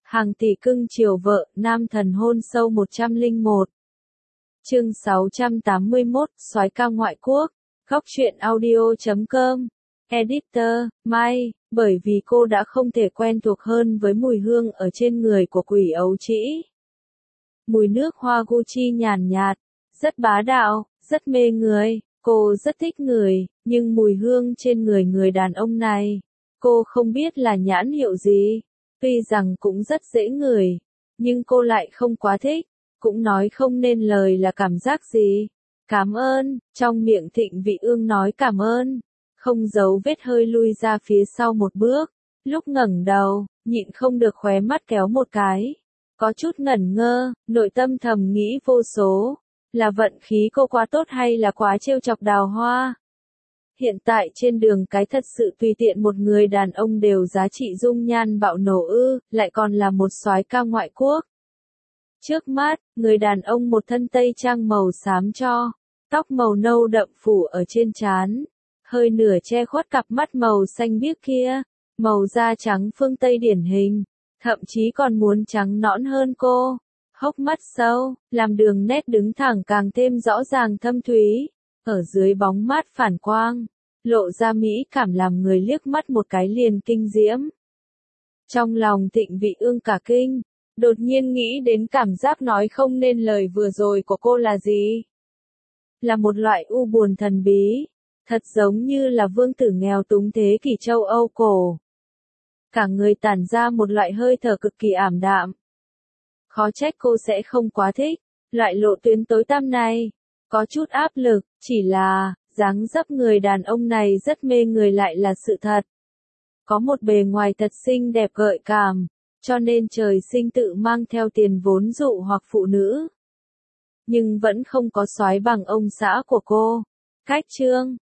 Hàng tỷ cưng chiều vợ, nam thần hôn sâu 101. Chương 681, soái ca ngoại quốc. Góc truyện audio.com. Editor, Mai, bởi vì cô đã không thể quen thuộc hơn với mùi hương ở trên người của quỷ ấu trĩ. Mùi nước hoa Gucci nhàn nhạt, rất bá đạo, rất mê người, cô rất thích người, nhưng mùi hương trên người người đàn ông này, cô không biết là nhãn hiệu gì. Tuy rằng cũng rất dễ ngửi, nhưng cô lại không quá thích, cũng nói không nên lời là cảm giác gì. Cảm ơn, trong miệng Thịnh Vị Ương nói cảm ơn, không giấu vết hơi lui ra phía sau một bước, lúc ngẩng đầu, nhịn không được khóe mắt kéo một cái. Có chút ngẩn ngơ, nội tâm thầm nghĩ vô số, là vận khí cô quá tốt hay là quá trêu chọc Đào Hoa. Hiện tại trên đường cái thật sự tùy tiện một người đàn ông đều giá trị dung nhan bạo nổ ư, lại còn là một soái ca ngoại quốc. Trước mắt, người đàn ông một thân tây trang màu xám cho, tóc màu nâu đậm phủ ở trên trán, hơi nửa che khuất cặp mắt màu xanh biếc kia, màu da trắng phương Tây điển hình, thậm chí còn muốn trắng nõn hơn cô. Hốc mắt sâu, làm đường nét đứng thẳng càng thêm rõ ràng thâm thúy. Ở dưới bóng mát phản quang, lộ ra mỹ cảm làm người liếc mắt một cái liền kinh diễm. Trong lòng Thịnh Vị Ương cả kinh, đột nhiên nghĩ đến cảm giác nói không nên lời vừa rồi của cô là gì. Là một loại u buồn thần bí, thật giống như là vương tử nghèo túng thế kỷ châu Âu cổ. Cả người tản ra một loại hơi thở cực kỳ ảm đạm. Khó trách cô sẽ không quá thích loại lộ tuyến tối tăm này. Có chút áp lực, chỉ là, dáng dấp người đàn ông này rất mê người lại là sự thật. Có một bề ngoài thật xinh đẹp gợi cảm, cho nên trời sinh tự mang theo tiền vốn dụ hoặc phụ nữ. Nhưng vẫn không có soái bằng ông xã của cô. Cách chương,